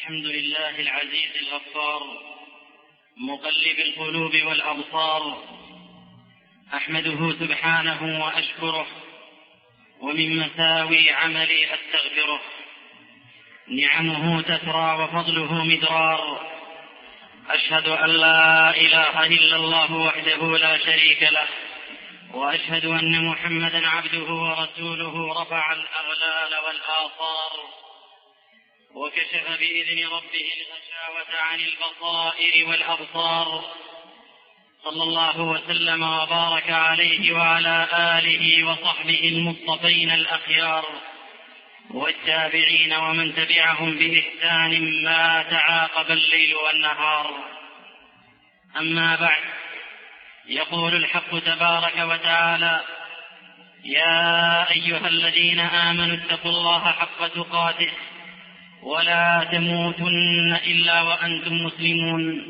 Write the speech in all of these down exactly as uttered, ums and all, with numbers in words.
الحمد لله العزيز الغفار مقلب القلوب والأبصار، أحمده سبحانه وأشكره، ومن مساوي عملي أستغفره. نعمه تترى وفضله مدرار، أشهد أن لا إله إلا الله وحده لا شريك له، وأشهد أن محمدا عبده ورسوله رفع الأغلال والآثار، وكشف بإذن ربه الغشاوة عن البصائر والأبصار، صلى الله وسلم وبارك عليه وعلى آله وصحبه المصطفين الأخيار، والتابعين ومن تبعهم بإحسان ما تعاقب الليل والنهار. أما بعد، يقول الحق تبارك وتعالى: يا أيها الذين آمنوا اتقوا الله حق تقاته ولا تموتن إلا وأنتم مسلمون،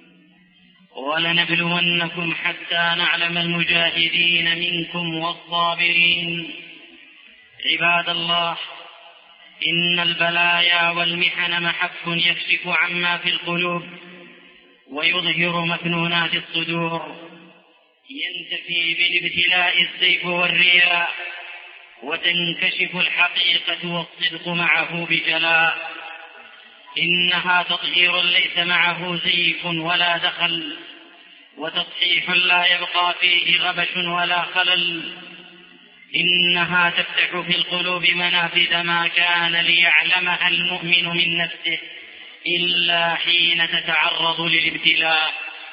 ولنبلونكم حتى نعلم المجاهدين منكم والصابرين. عباد الله، إن البلايا والمحن محك يكشف عما في القلوب ويظهر مكنونات الصدور، ينتفي بالابتلاء السيف والرياء، وتنكشف الحقيقة والصدق معه بجلاء. إنها تطهير ليس معه زيف ولا دخل، وتصحيح لا يبقى فيه غبش ولا خلل. إنها تفتح في القلوب منافذ ما كان ليعلمها المؤمن من نفسه إلا حين تتعرض للابتلاء.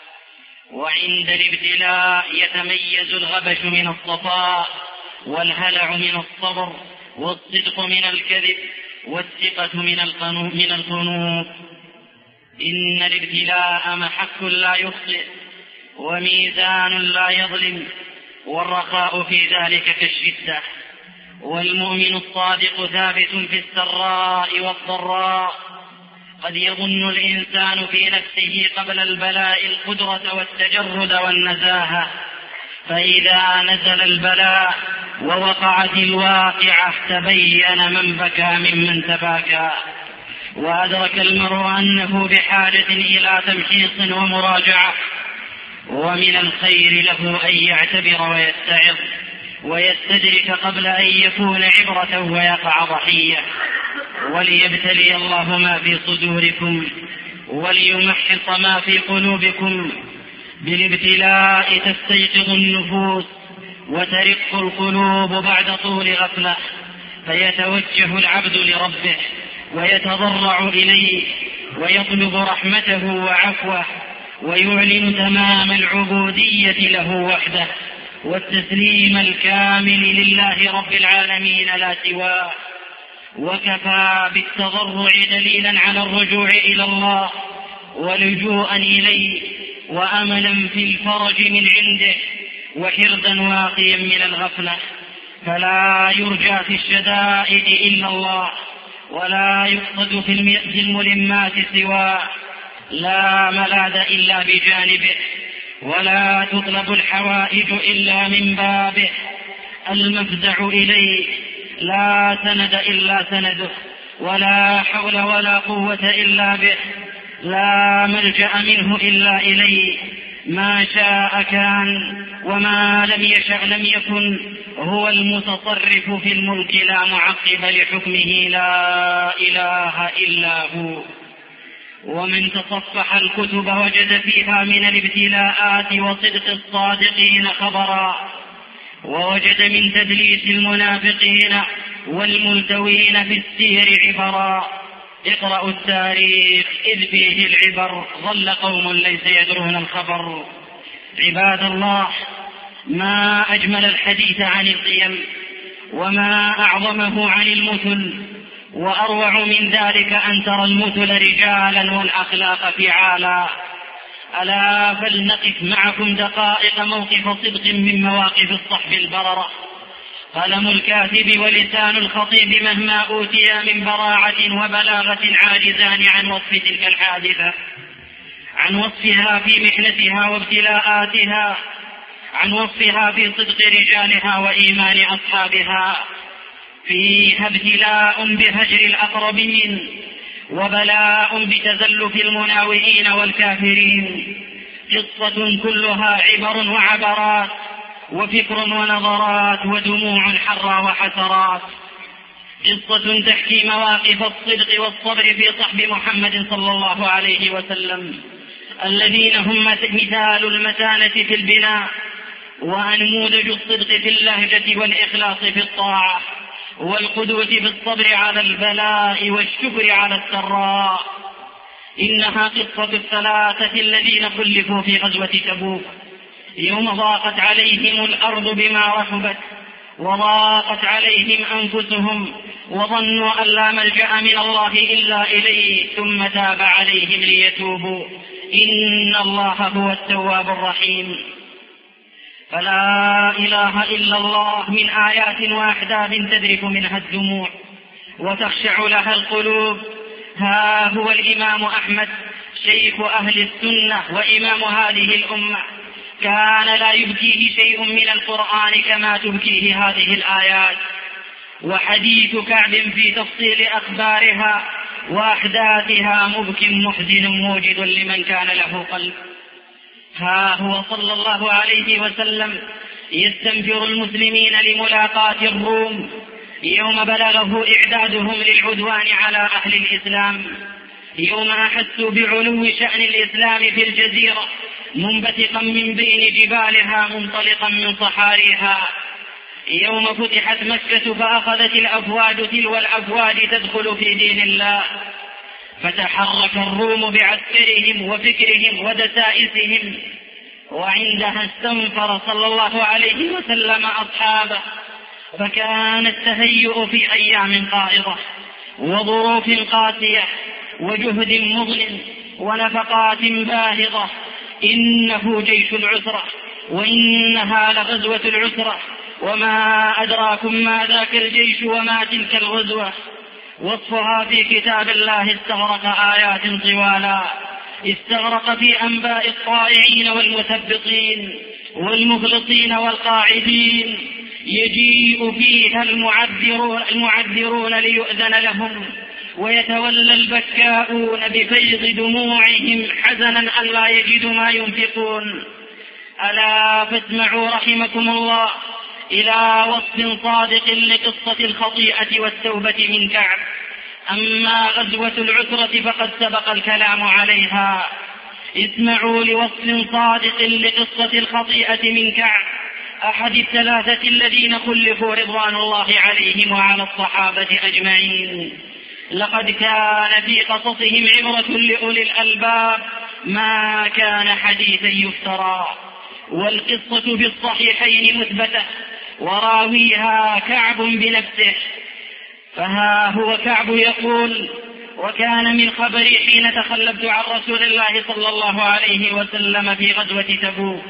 وعند الابتلاء يتميز الغبش من الصفاء، والهلع من الصبر، والصدق من الكذب، والثقة من القنوط. إن الابتلاء محك لا يخطئ، وميزان لا يظلم، والرخاء في ذلك كالشدة. والمؤمن الصادق ثابت في السراء والضراء. قد يظن الإنسان في نفسه قبل البلاء القدرة والتجرد والنزاهة، فإذا نزل البلاء ووقعت الواقعة تبين من بكى ممن تباكى، وأدرك المرء أنه بحاجة إلى تمحيص ومراجعة. ومن الخير له أن يعتبر ويستعظ ويستدرك قبل أن يكون عبرة ويقع ضحية. وليبتلي الله ما في صدوركم وليمحص ما في قلوبكم. بالابتلاء تستيقظ النفوس وترق القلوب بعد طول غفلة، فيتوجه العبد لربه ويتضرع إليه ويطلب رحمته وعفوه، ويعلن تمام العبودية له وحده والتسليم الكامل لله رب العالمين لا سواه. وكفى بالتضرع دليلا على الرجوع إلى الله ولجوءا إليه، وأملا في الفرج من عنده، وحردا واقيا من الغفلة. فلا يرجى في الشدائد إلا الله، ولا يقصد في الملمات سواه. لا ملاذ إلا بجانبه، ولا تطلب الحوائج إلا من بابه. المفزع إليه، لا سند إلا سنده، ولا حول ولا قوة إلا به. لا ملجأ منه إلا إليه، ما شاء كان وما لم يشأ لم يكن. هو المتصرف في الملك لا معقب لحكمه، لا إله إلا هو. ومن تصفح الكتب وجد فيها من الابتلاءات وصدق الصادقين خبرا، ووجد من تدليس المنافقين والملتوين في السير عبرا. اقرأوا التاريخ إذ فيه العبر، ظل قوم ليس يدرون الخبر. عباد الله، ما أجمل الحديث عن القيم، وما أعظمه عن المثل، وأروع من ذلك أن ترى المثل رجالا والأخلاق فعالا. ألا فلنقف معكم دقائق موقف صدق من مواقف الصحب البررة. قلم الكاتب ولسان الخطيب مهما أوتيا من براعة وبلاغة عاجزان عن وصف تلك الحادثة، عن وصفها في محنتها وابتلاءاتها، عن وصفها في صدق رجالها وإيمان أصحابها. فيها ابتلاء بهجر الأقربين، وبلاء بتزلف المناوئين والكافرين. قصة كلها عبر وعبرات وفكر ونظرات ودموع حرى وحسرات. قصة تحكي مواقف الصدق والصبر في صحب محمد صلى الله عليه وسلم، الذين هم مثال المتانة في البناء ونموذج الصدق في اللهجة والإخلاص في الطاعة، والقدوة في الصبر على البلاء والشكر على السراء. إنها قصة الثلاثة الذين خلفوا في غزوة تبوك، يوم ضاقت عليهم الأرض بما رحبت وضاقت عليهم أنفسهم وظنوا أن لا ملجأ من الله إلا إليه، ثم تاب عليهم ليتوبوا، إن الله هو التواب الرحيم. فلا إله إلا الله من آيات وأحداث تذرف منها الدموع وتخشع لها القلوب. ها هو الإمام أحمد شيخ أهل السنة وإمام هذه الأمة، كان لا يبكيه شيء من القرآن كما تبكيه هذه الآيات. وحديث كعب في تفصيل أخبارها وأحداثها مبك محزن موجد لمن كان له قلب. ها هو صلى الله عليه وسلم يستنفر المسلمين لملاقاة الروم يوم بلغه إعدادهم للعدوان على أهل الإسلام، يوم أحسوا بعلو شأن الإسلام في الجزيرة منبثقا من بين جبالها منطلقا من صحاريها، يوم فتحت مكة فأخذت الأفواج تلو الأفواج تدخل في دين الله، فتحرك الروم بعسكرهم وفكرهم ودسائسهم، وعندها استنفر صلى الله عليه وسلم أصحابه، فكان التهيؤ في أيام قائضة وظروف قاسية وجهد مظلم ونفقات باهظة. إنه جيش العسرة وإنها لغزوة العسرة، وما أدراكم ما ذاك الجيش وما تلك الغزوة. وصفها في كتاب الله استغرق آيات طوالا، استغرق في أنباء الطائعين والمثبطين والمخلصين والقاعدين، يجيء فيها المعذرون, المعذرون ليؤذن لهم، ويتولى البكاؤون بفيض دموعهم حزنا أن لا يجدوا ما ينفقون. ألا فاسمعوا رحمكم الله إلى وصف صادق لقصة الخطيئة والتوبة من كعب. أما غزوة العسرة فقد سبق الكلام عليها. اسمعوا لوصف صادق لقصة الخطيئة من كعب، أحد الثلاثة الذين خلفوا رضوان الله عليهم وعلى الصحابة أجمعين. لقد كان في قصصهم عبرة لأولي الألباب ما كان حديثا يفترى، والقصة في الصحيحين مثبتة وراويها كعب بنفسه. فها هو كعب يقول: وكان من خبري حين تخلفت عن رسول الله صلى الله عليه وسلم في غزوة تبوك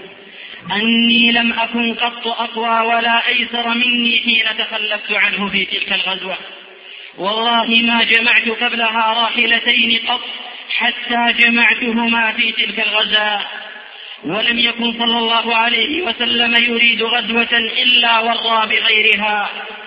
أني لم أكن قط أقوى ولا أيسر مني حين تخلفت عنه في تلك الغزوة، والله ما جمعت قبلها راحلتين قط حتى جمعتهما في تلك الغزاة. ولم يكن صلى الله عليه وسلم يريد غزوة إلا ورى بغيرها،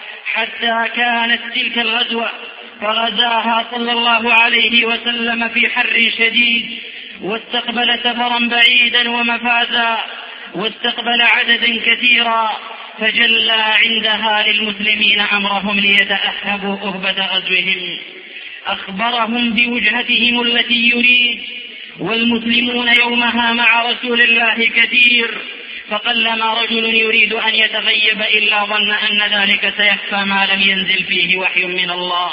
حتى كانت تلك الغزوة فغزاها صلى الله عليه وسلم في حر شديد، واستقبل سفرا بعيدا ومفازا، واستقبل عددا كثيرا، فجلى عندها للمسلمين أمرهم ليتأهبوا أهبة غزوهم. أخبرهم بوجهتهم التي يريد، والمسلمون يومها مع رسول الله كثير، فقلما رجل يريد أن يتغيب إلا ظن أن ذلك سيخفى ما لم ينزل فيه وحي من الله.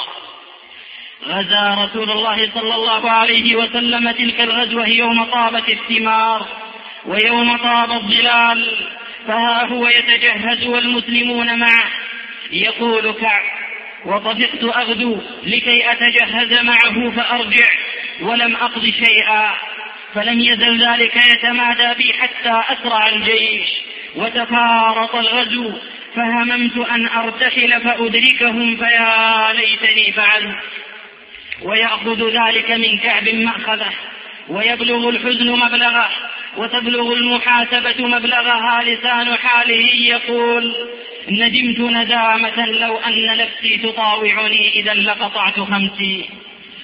غزا رسول الله صلى الله عليه وسلم تلك الغزوة يوم طابت الثمار ويوم طاب الظلال، فها هو يتجهز والمسلمون معه. يقول كعب: وطفقت أغدو لكي أتجهز معه فأرجع ولم أقض شيئا، فلم يزل ذلك يتمادى بي حتى أسرع الجيش وتفارط الغزو، فهممت أن أرتحل فأدركهم فيا ليتني فعلت. ويأخذ ذلك من كعب مأخذه، ويبلغ الحزن مبلغه، وتبلغ المحاسبة مبلغها. لسان حاله يقول: ندمت ندامة لو أن نفسي تطاوعني إذا لقطعت خمسي.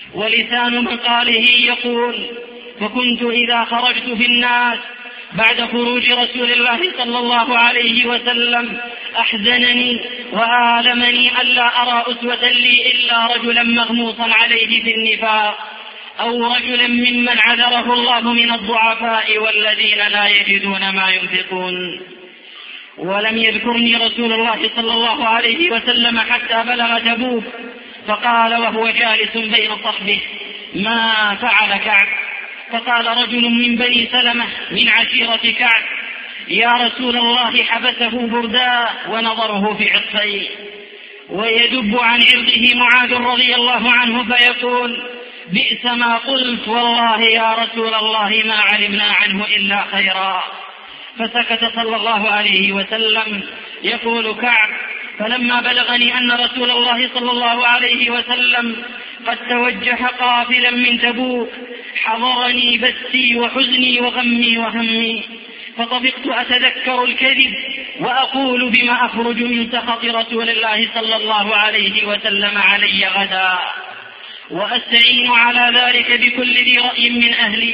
ولسان مقاله يقول: فكنت إذا خرجت في الناس بعد خروج رسول الله صلى الله عليه وسلم أحزنني وآلمني ألا أرى أسوة لي إلا رجلا مغموصا عليه في النفاق، أو رجلا ممن عذره الله من الضعفاء والذين لا يجدون ما ينفقون. ولم يذكرني رسول الله صلى الله عليه وسلم حتى بلغ تبوك، فقال وهو جالس بين صحبه: ما فعل كعب؟ فقال رجل من بني سلمة من عشيرة كعب: يا رسول الله حبسه برداء ونظره في عطفيه. ويدب عن عرضه معاذ رضي الله عنه فيقول: بئس ما قلت، والله يا رسول الله ما علمنا عنه إلا خيرا. فسكت صلى الله عليه وسلم. يقول كعب: فلما بلغني أن رسول الله صلى الله عليه وسلم قد توجه قافلا من تبوك حضرني بثي وحزني وغمي وهمي، فطفقت أتذكر الكذب وأقول بما أخرج من سخط رسول الله صلى الله عليه وسلم علي غدا، وأستعين على ذلك بكل ذي رأي من أهلي.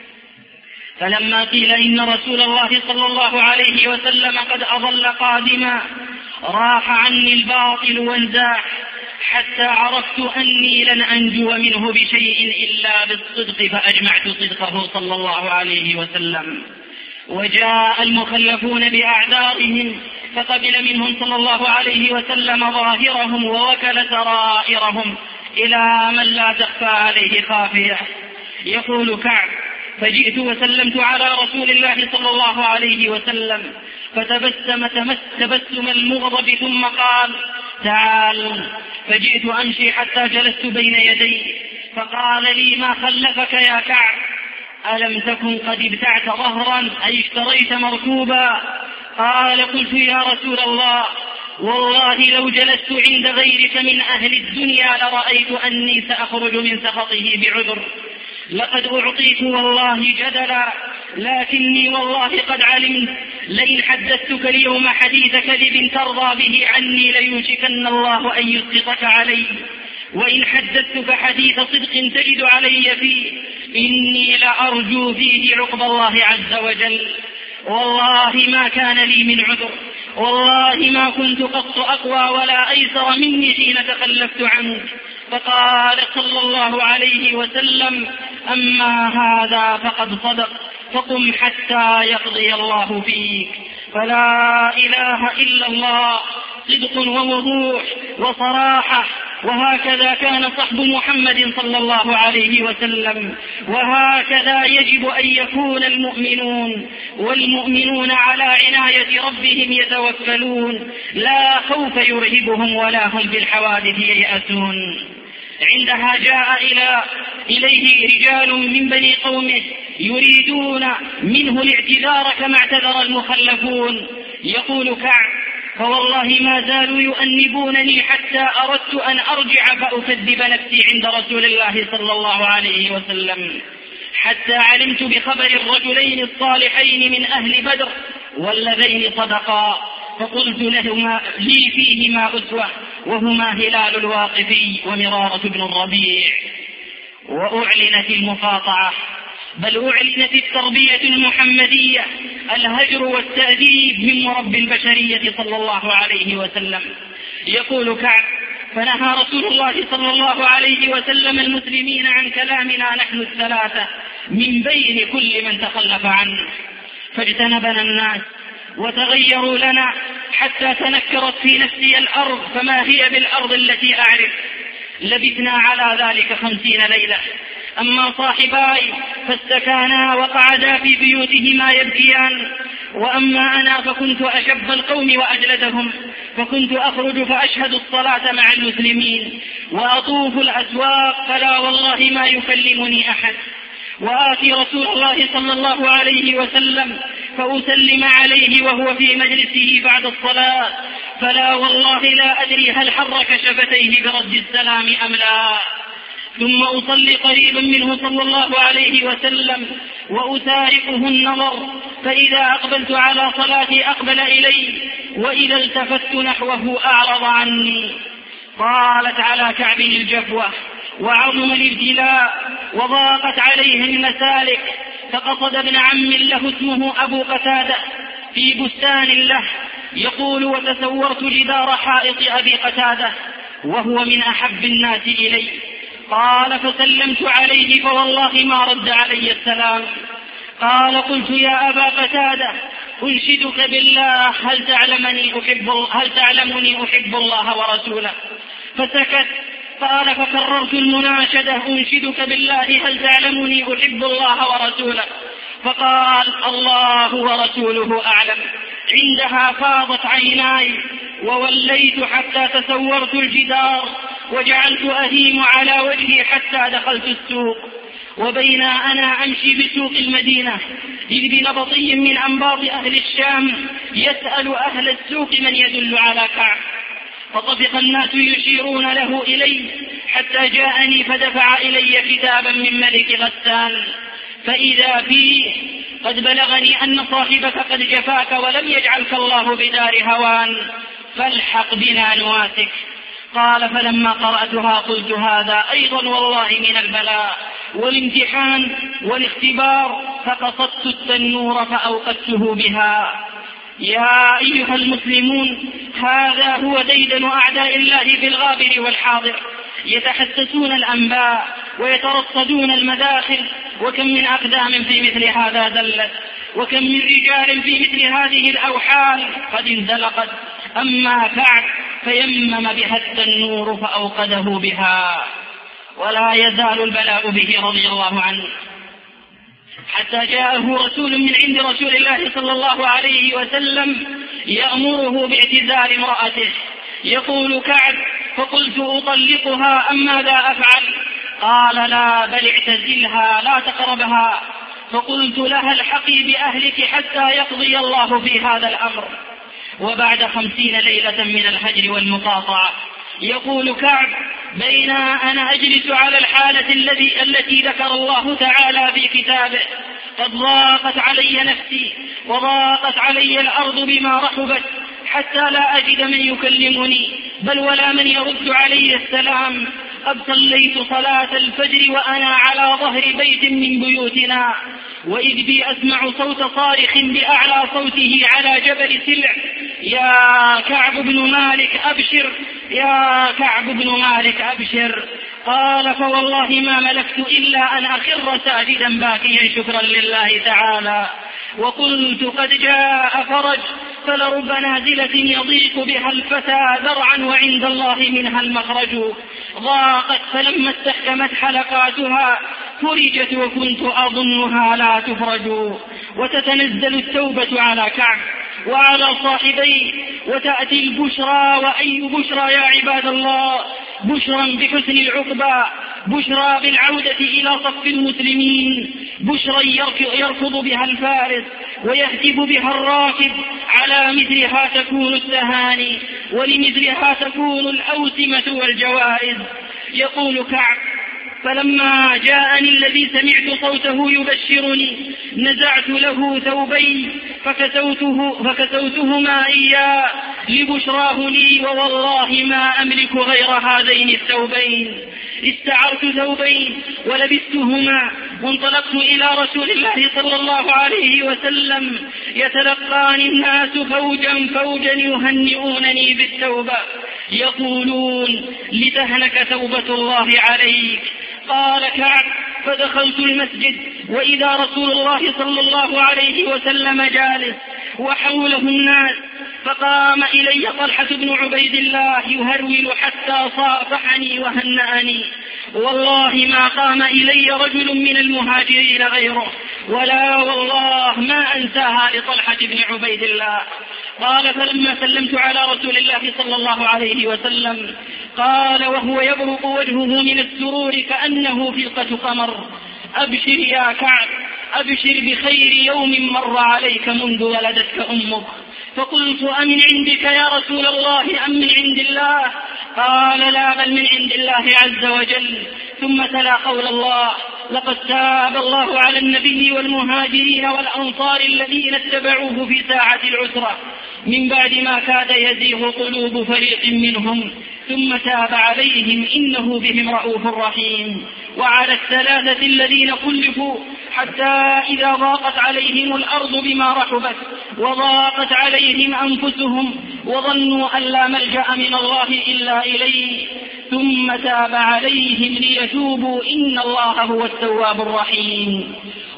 فلما قيل إن رسول الله صلى الله عليه وسلم قد أضل قادما راح عني الباطل وانزاح، حتى عرفت أني لن أنجو منه بشيء إلا بالصدق، فأجمعت صدقه صلى الله عليه وسلم. وجاء المخلفون بأعذارهم فقبل منهم صلى الله عليه وسلم ظاهرهم ووكل سرائرهم إلى من لا تخفى عليه خافية. يقول كعب: فجئت وسلمت على رسول الله صلى الله عليه وسلم فتبسم تبسم المغضب ظ ثم قال: تعال. فجئت أمشي حتى جلست بين يديه فقال لي: ما خلفك يا كعب؟ ألم تكن قد ابتعت ظهرا أي اشتريت مركوبا؟ قال: قلت يا رسول الله والله لو جلست عند غيرك من أهل الدنيا لرأيت أني سأخرج من سخطه بعذر. لقد أعطيت والله جدلا، لكني والله قد علمت لئن حدثتك اليوم حديث كذب ترضى به عني ليوشكن الله أن يسقطك علي، وإن حدثتك حديث صدق تجد علي فيه إني لأرجو فيه عقب الله عز وجل. والله ما كان لي من عذر، والله ما كنت قط أقوى ولا أيسر مني حين تخلفت عنك. فقال صلى الله عليه وسلم: أما هذا فقد صدق، فقم حتى يقضي الله فيك. فلا إله إلا الله صدق ووضوح وصراحة، وهكذا كان صحب محمد صلى الله عليه وسلم، وهكذا يجب أن يكون المؤمنون، والمؤمنون على عناية ربهم يتوكلون، لا خوف يرهبهم ولا هم بالحوادث ييأسون. عندها جاء إلى إليه رجال من بني قومه يريدون منه الاعتذار كما اعتذر المخلفون. يقول كعب: فوالله ما زالوا يؤنبونني حتى أردت أن أرجع فأكذب نفسي عند رسول الله صلى الله عليه وسلم، حتى علمت بخبر الرجلين الصالحين من أهل بدر واللذين صدقا، فقلت لهما لي فيهما أسوة، وهما هلال الواقفي ومرارة بن الربيع. وأعلنت المقاطعة، بل أعلنت التربية المحمدية، الهجر والتأديب من مربي البشرية صلى الله عليه وسلم. يقول كعب: فنهى رسول الله صلى الله عليه وسلم المسلمين عن كلامنا نحن الثلاثة من بين كل من تخلف عنه، فاجتنبنا الناس وتغيروا لنا حتى تنكرت في نفسي الأرض فما هي بالأرض التي أعرف. لبثنا على ذلك خمسين ليلة. أما صاحباي فاستكانا وقعدا في بيوتهما يبكيان، وأما أنا فكنت أشب القوم وأجلدهم، فكنت أخرج فأشهد الصلاة مع المسلمين وأطوف الأسواق، فلا والله ما يكلمني أحد، وآتي رسول الله صلى الله عليه وسلم فأسلم عليه وهو في مجلسه بعد الصلاة، فلا والله لا أدري هل حرك شفتيه برد السلام أم لا. ثم أصلي قريبا منه صلى الله عليه وسلم وأتاركه النظر، فإذا أقبلت على صلاتي أقبل إلي، وإذا التفت نحوه أعرض عني. قالت على كعب الجفوة: وعظم الابتلاء وضاقت عليه المسالك، فقصد ابن عم له اسمه أبو قتادة في بستان له. يقول: وتصورت جدار حائط أبي قتادة وهو من أحب الناس إلي. قال: فسلمت عليه فوالله ما رد علي السلام. قال: قلت: يا أبا قتادة أنشدك بالله، هل تعلمني أحب, هل تعلمني أحب الله ورسوله؟ فسكت. قال: فكررت المناشدة: أنشدك بالله، هل تعلمني أحب الله ورسوله؟ فقال: الله ورسوله أعلم. عندها فاضت عيناي ووليت حتى تسورت الجدار وجعلت أهيم على وجهي حتى دخلت السوق. وبينا أنا أمشي بسوق المدينة إذ بنبطي من أنباط أهل الشام يسأل أهل السوق من يدل على كعب، فطفق الناس يشيرون له إلي حتى جاءني فدفع إلي كتابا من ملك غسان، فإذا فيه: قد بلغني أن صاحبك قد جفاك ولم يجعلك الله بدار هوان، فالحق بنا نواسك. قال: فلما قرأتها قلت: هذا أيضا والله من البلاء والامتحان والاختبار، فقصدت التنور فأوقدته بها. يا أيها المسلمون، هذا هو ديدن أعداء الله في الغابر والحاضر، يتحسسون الأنباء ويترصدون المداخل، وكم من أقدام في مثل هذا دلت، وكم من رجال في مثل هذه الأوحال قد انزلقت. أما كعب فيمم بها التنور فأوقده بها. ولا يزال البلاء به رضي الله عنه حتى جاءه رسول من عند رسول الله صلى الله عليه وسلم يأمره باعتزال امرأته. يقول كعب: فقلت: أطلقها أم ماذا أفعل؟ قال: لا، بل اعتزلها لا تقربها. فقلت لها: الحقي بأهلك حتى يقضي الله في هذا الأمر. وبعد خمسين ليلة من الهجر والمقاطعة، يقول كعب: بين أنا أجلس على الحالة الذي التي ذكر الله تعالى في كتابه، قد ضاقت علي نفسي وضاقت علي الأرض بما رحبت حتى لا أجد من يكلمني بل ولا من يرد علي السلام. قد صليت صلاة الفجر وأنا على ظهر بيت من بيوتنا، وإذ بي أسمع صوت صارخ بأعلى صوته على جبل سلع: يا كعب بن مالك أبشر، يا كعب بن مالك أبشر. قال: فوالله ما ملكت إلا أن أخر ساجدا باكيا شكرا لله تعالى. وقلت: قد جاء فرج، فلرب نازلة يضيق بها الفتى ذرعا وعند الله منها المخرج. ضاقت فلما استحكمت حلقاتها فرجت وكنت أظنها لا تفرج. وتتنزل التوبة على كعب وعلى صاحبيه، وتأتي البشرى. وأي بشرى يا عباد الله؟ بشرى بحسن العقبى، بشرى بالعودة إلى صف المسلمين، بشرى يركض بها الفارس ويهتف بها الراكب. على مثلها تكون التهاني ولمثلها تكون الأوسمة والجوائز. يقول كعب: فلما جاءني الذي سمعت صوته يبشرني نزعت له ثوبين فكسوته فكسوتهما إياه لبشراه لي، ووالله ما أملك غير هذين الثوبين. استعرت ثوبين ولبستهما وانطلقت إلى رسول الله صلى الله عليه وسلم. يتلقاني الناس فوجا فوجا يهنئونني بالتوبة، يقولون: لتهلك توبة الله عليك. قال كعب: فدخلت المسجد وإذا رسول الله صلى الله عليه وسلم جالس وحوله الناس، فقام إلي طلحة بن عبيد الله يهرول حتى صافحني وهنأني. والله ما قام إلي رجل من المهاجرين غيره، ولا والله ما أنساها لطلحة بن عبيد الله. قال: فلما سلمت على رسول الله صلى الله عليه وسلم قال وهو يبرق وجهه من السرور كأنه فلقة قمر: أبشر يا كعب، أبشر بخير يوم مر عليك منذ ولدتك أمك. فقلت: أمن عندك يا رسول الله أم من عند الله؟ قال: لا، بل من عند الله عز وجل. ثم تلا قول الله: لقد تاب الله على النبي والمهاجرين والأنصار الذين اتبعوه في ساعة العسرة من بعد ما كاد يزيغ قلوب فريق منهم ثم تاب عليهم إنه بهم رؤوف رحيم. وعلى الثلاثة الذين خلفوا حتى إذا ضاقت عليهم الأرض بما رحبت وضاقت عليهم أنفسهم وظنوا أن لا ملجأ من الله إلا إليه ثم تاب عليهم ليتوبوا إن الله هو التواب الرحيم.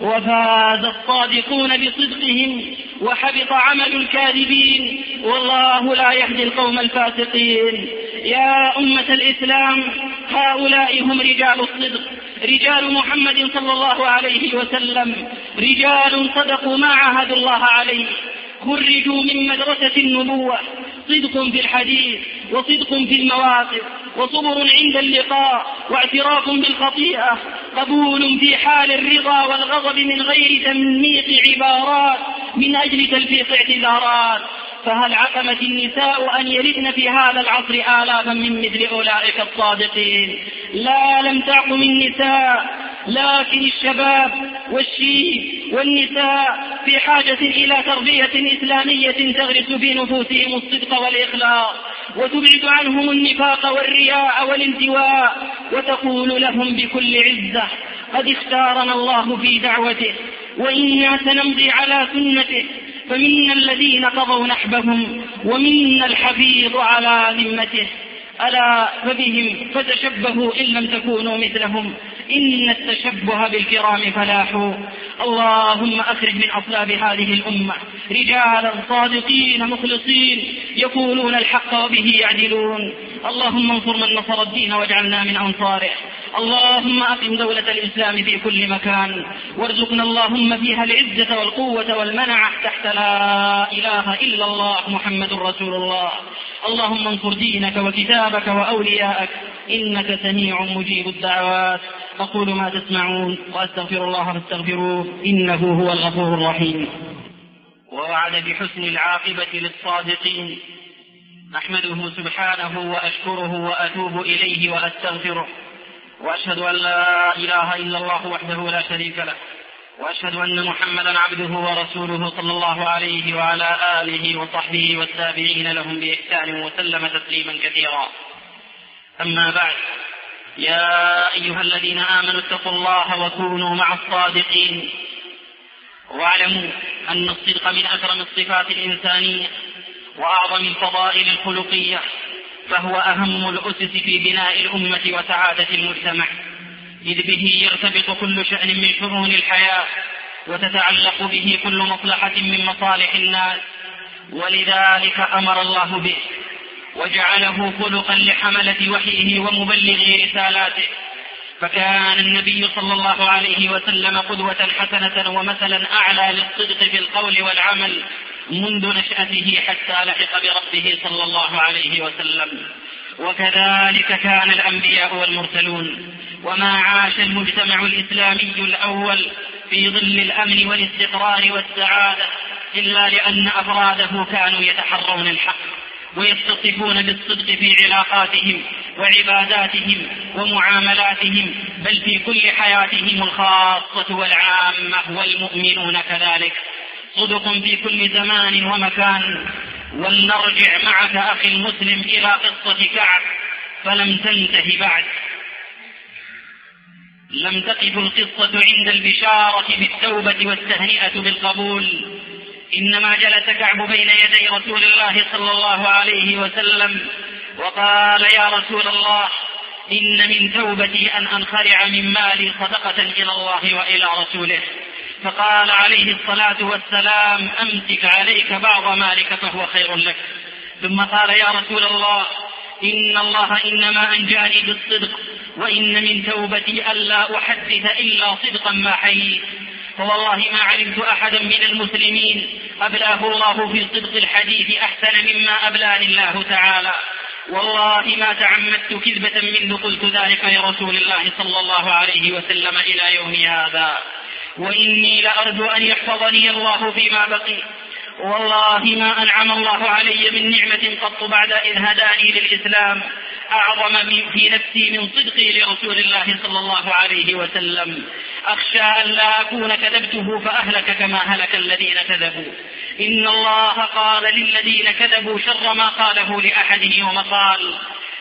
وفاز الصادقون بصدقهم وحبط عمل الكاذبين والله لا يهدي القوم الفاسقين. يا أمة الإسلام، هؤلاء هم رجال الصدق، رجال محمد صلى الله عليه وسلم، رجال صدقوا ما عاهدوا الله عليه، خرجوا من مدرسة النبوة، صدق في الحديث وصدق في المواقف وصبر عند اللقاء واعتراف بالخطيئة، قبول في حال الرضا والغضب من غير تمنيق عبارات من أجل تلفيق اعتذارات. فهل عقمت النساء أن يلدن في هذا العصر آلافا من مثل أولئك الصادقين؟ لا، لم تعقم النساء، لكن الشباب والشيب والنساء في حاجة إلى تربية إسلامية تغرس في نفوسهم الصدق والإخلاص وتبعد عنهم النفاق والرياء والانتواء، وتقول لهم بكل عزة: قد اختارنا الله في دعوته وإنا سنمضي على سنته، فمنا الذين قضوا نحبهم ومنا الحفيظ على ذمته. ألا فبهم فتشبهوا إن لم تكونوا مثلهم، إن التشبه بالكرام فلاح. اللهم أخرج من أصلاب هذه الأمة رجالا صادقين مخلصين يقولون الحق وبه يعدلون. اللهم انصر من نصر الدين واجعلنا من أنصاره. اللهم أقم دولة الإسلام في كل مكان، وارزقنا اللهم فيها العزة والقوة والمنعة تحت لا إله إلا الله محمد رسول الله. اللهم انصر دينك وكتابك وأولياءك، إنك سميع مجيب الدعوات. أقول ما تسمعون وأستغفر الله فاستغفروه إنه هو الغفور الرحيم. ووعد بحسن العاقبة للصادقين. أحمده سبحانه وأشكره وأتوب إليه وأستغفره، وأشهد أن لا إله إلا الله وحده لا شريك له، وأشهد أن محمدا عبده ورسوله صلى الله عليه وعلى آله وصحبه والتابعين لهم بإحسان وسلم تسليما كثيرا. أما بعد، يا أيها الذين آمنوا اتقوا الله وكونوا مع الصادقين، واعلموا أن الصدق من أكرم الصفات الإنسانية وأعظم الفضائل الخلقية، فهو أهم الأسس في بناء الأمة وسعادة المجتمع، إذ به يرتبط كل شأن من شؤون الحياة وتتعلق به كل مصلحة من مصالح الناس، ولذلك أمر الله به وجعله خلقا لحملة وحيه ومبلغ رسالاته. فكان النبي صلى الله عليه وسلم قدوة حسنة ومثلا أعلى للصدق في القول والعمل منذ نشأته حتى لحق بربه صلى الله عليه وسلم. وكذلك كان الأنبياء والمرسلون. وما عاش المجتمع الإسلامي الأول في ظل الأمن والاستقرار والسعادة إلا لأن أفراده كانوا يتحرون الحق ويتصفون بالصدق في علاقاتهم وعباداتهم ومعاملاتهم، بل في كل حياتهم الخاصة والعامة، والمؤمنون كذلك. صدق في كل زمان ومكان. ولنرجع معك أخي المسلم إلى قصة كعب فلم تنتهي بعد. لم تقف القصة عند البشارة بالتوبة والتهنئة بالقبول، إنما جلس كعب بين يدي رسول الله صلى الله عليه وسلم وقال: يا رسول الله، إن من توبتي أن أنخرع من مالي صدقة إلى الله وإلى رسوله. فقال عليه الصلاة والسلام: أمسك عليك بعض مالك فهو خير لك. ثم قال: يا رسول الله، إن الله إنما أنجاني بالصدق، وإن من توبتي ألا أحدث إلا صدقا ما حييت. فوالله ما علمت أحدا من المسلمين أبلاه الله في صدق الحديث أحسن مما أبلاني الله تعالى. والله ما تعمدت كذبة منذ قلت ذلك لرسول الله صلى الله عليه وسلم إلى يوم هذا، وإني لأرجو أن يحفظني الله فيما بقي. والله ما أنعم الله علي من نعمة قط بعد إذ هداني للإسلام أعظم في نفسي من صدقي لرسول الله صلى الله عليه وسلم. أخشى أن لا أكون كذبته فأهلك كما هلك الذين كذبوا. إن الله قال للذين كذبوا شر ما قاله لأحد يوم قال: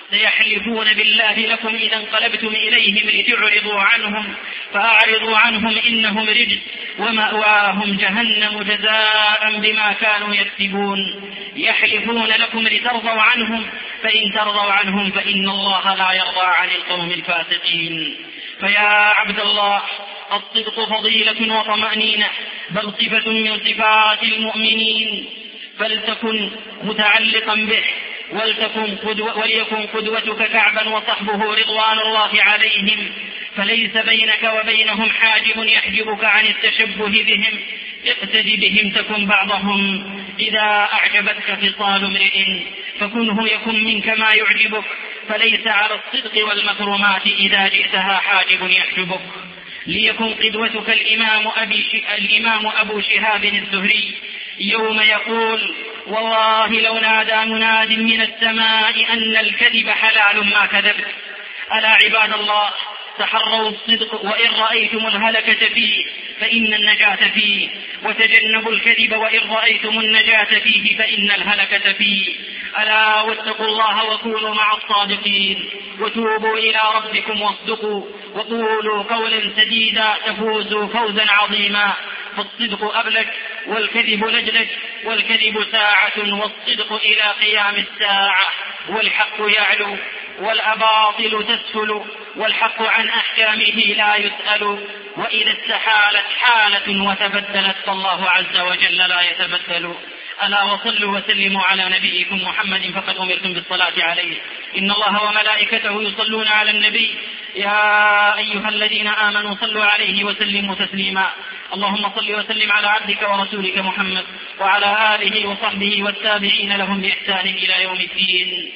سيحلفون بالله لكم إذا انقلبتم إليهم لتعرضوا عنهم فأعرضوا عنهم إنهم رجس ومأواهم جهنم جزاء بما كانوا يكسبون. يحلفون لكم لترضوا عنهم فإن ترضوا عنهم فإن الله لا يرضى عن القوم الفاسقين. فيا عبد الله، الصدق فضيلة وطمأنينة، بل صفة من صفات المؤمنين، فلتكن متعلقا به، ولتكن قدوة وليكن قدوتك كعبا وصحبه رضوان الله عليهم، فليس بينك وبينهم حاجب يحجبك عن التشبه بهم، اقتدي بهم تكن بعضهم. إذا أعجبتك خصال امرئ فكنه يكن منك ما يعجبك، فليس على الصدق والمكرمات إذا جئتها حاجب يحجبك. ليكن قدوتك الإمام, أبي الإمام أبو شهاب الزهري يوم يقول: والله لو نادى مناد من السماء أن الكذب حلال ما كذبت. ألا عباد الله، تحروا الصدق وإن رأيتم الهلكة فيه فإن النجاة فيه، وتجنبوا الكذب وإن رأيتم النجاة فيه فإن الهلكة فيه. ألا واتقوا الله وكونوا مع الصادقين، وتوبوا إلى ربكم واصدقوا، وقولوا قولا سديدا تفوزوا فوزا عظيما. فالصدق أبلج والكذب لجلج، والكذب ساعة والصدق إلى قيام الساعة. والحق يعلو والأباطل تسفل، والحق عن أحكامه لا يسأل. وإذا استحالت حالة وتبدلت فالله عز وجل لا يتبدل. ألا وصلوا وسلموا على نبيكم محمد فقد أمرتم بالصلاة عليه، إن الله وملائكته يصلون على النبي يا أيها الذين آمنوا صلوا عليه وسلموا تسليما. اللهم صل وسلم على عبدك ورسولك محمد وعلى آله وصحبه والتابعين لهم بإحسان إلى يوم الدين.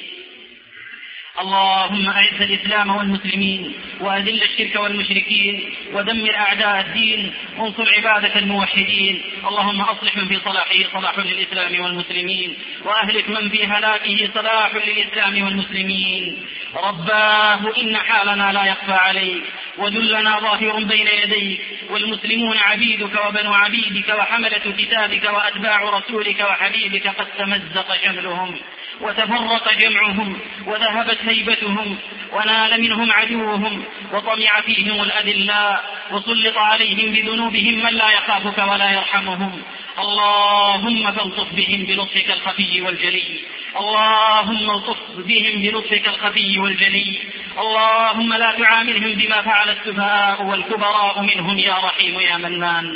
اللهم أعز الإسلام والمسلمين، وأذل الشرك والمشركين، ودمر أعداء الدين، وانصر عبادك الموحدين. اللهم أصلح من في صلاحه صلاح للإسلام والمسلمين، وأهلك من في هلاكه صلاح للإسلام والمسلمين. رباه إن حالنا لا يخفى عليك، وذلنا ظاهر بين يديك، والمسلمون عبيدك وبنو عبيدك وحملة كتابك وأتباع رسولك وحبيبك قد تمزق شملهم وتفرق جمعهم وذهبت هيبتهم، ونال منهم عدوهم وطمع فيهم الأذلاء، وسلط عليهم بذنوبهم من لا يخافك ولا يرحمهم. اللهم فالطف بهم بلطفك الخفي والجلي، اللهم الطف بهم بلطفك الخفي والجلي. اللهم لا تعاملهم بما فعل السفهاء والكبراء منهم يا رحيم يا منان.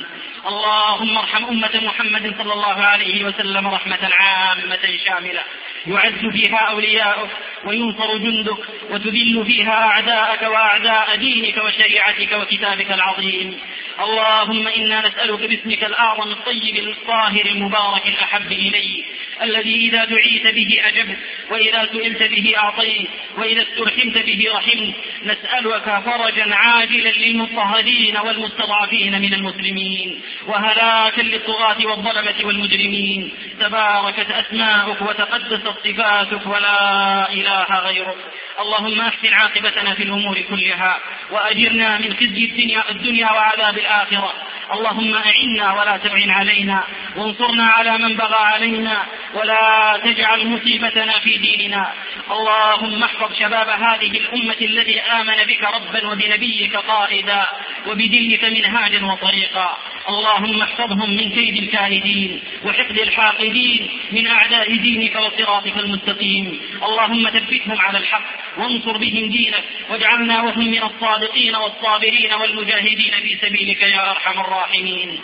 اللهم ارحم أمة محمد صلى الله عليه وسلم رحمة عامة شاملة، يعز فيها أولياؤك وينصر جندك، وتذل فيها أعداءك وأعداء دينك وشريعتك وكتابك العظيم. اللهم إنا نسألك باسمك الأعظم الطيب الطاهر المبارك الأحب إليك، الذي إذا دعيت به أجبت، وإذا سئلت به أعطيت، وإذا استرحمت به رحمت. نسألك فرجا عاجلا للمضطهدين والمستضعفين من المسلمين، وهلاكا للطغاة والظلمة والمجرمين. تباركت أسماؤك وتقدست صفاتك ولا إله غيرك. اللهم أحسن عاقبتنا في الأمور كلها، وأجرنا من خزي الدنيا, الدنيا وعذاب الآخرة. اللهم أعنا ولا تعن علينا، وانصرنا على من بغى علينا، ولا تجعل مصيبتنا في ديننا. اللهم احفظ شباب هذه الأمة الذي آمن بك ربا وبنبيك قائدا وبدينك منهاجا وطريقا. اللهم احفظهم من كيد الكائدين وحقد الحاقدين من أعداء دينك وصراطك المستقيم. اللهم ثبتهم على الحق وانصر بهم دينك، واجعلنا وهم من الصادقين والصابرين والمجاهدين في سبيلك يا أرحم الراحمين.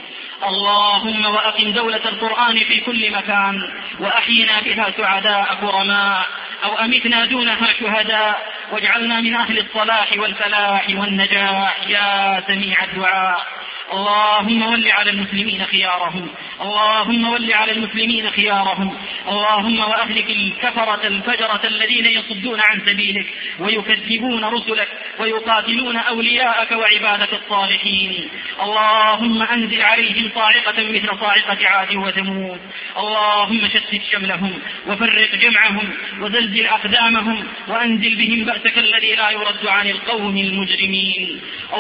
اللهم وأقم دولة القرآن في كل مكان، وأحينا بها سعداء كرماء، أو أمتنا دونها شهداء، واجعلنا من أهل الصلاح والفلاح والنجاح يا سميع الدعاء. اللهم ول على المسلمين خيارهم، اللهم ول على المسلمين خيارهم. اللهم وأهلك الكفرة الفجرة الذين يصدون عن سبيلك ويكذبون رسلك ويقاتلون أولياءك وعبادك الصالحين. اللهم أنزل عليهم صاعقة مثل صاعقة عاد وثمود. اللهم شتت شملهم وفرق جمعهم وزلزل أقدامهم، وأنزل بهم بأسك الذي لا يرد عن القوم المجرمين.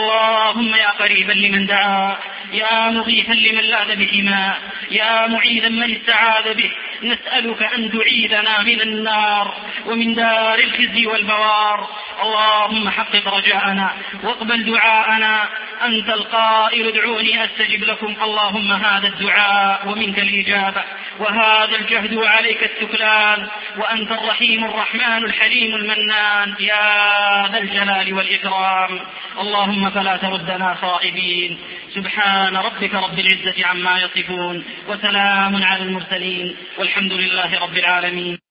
اللهم يا قريبا لمن دعا، يا مغيثا لمن لاذ بحماه، يا معيذا من استعاذ به، نسألك أن تعيذنا من النار ومن دار الخزي والبوار. اللهم حقق رجاءنا واقبل دعاءنا، أنت القائل ادعوني أستجب لكم. اللهم هذا الدعاء ومنك الإجابة، وهذا الجهد وعليك التكلان، وأنت الرحيم الرحمن الحليم المنان يا ذا الجلال والإكرام. اللهم فلا تردنا خائبين. سبحان ربك رب العزة عما يصفون، وسلام على المرسلين، والحمد لله رب العالمين.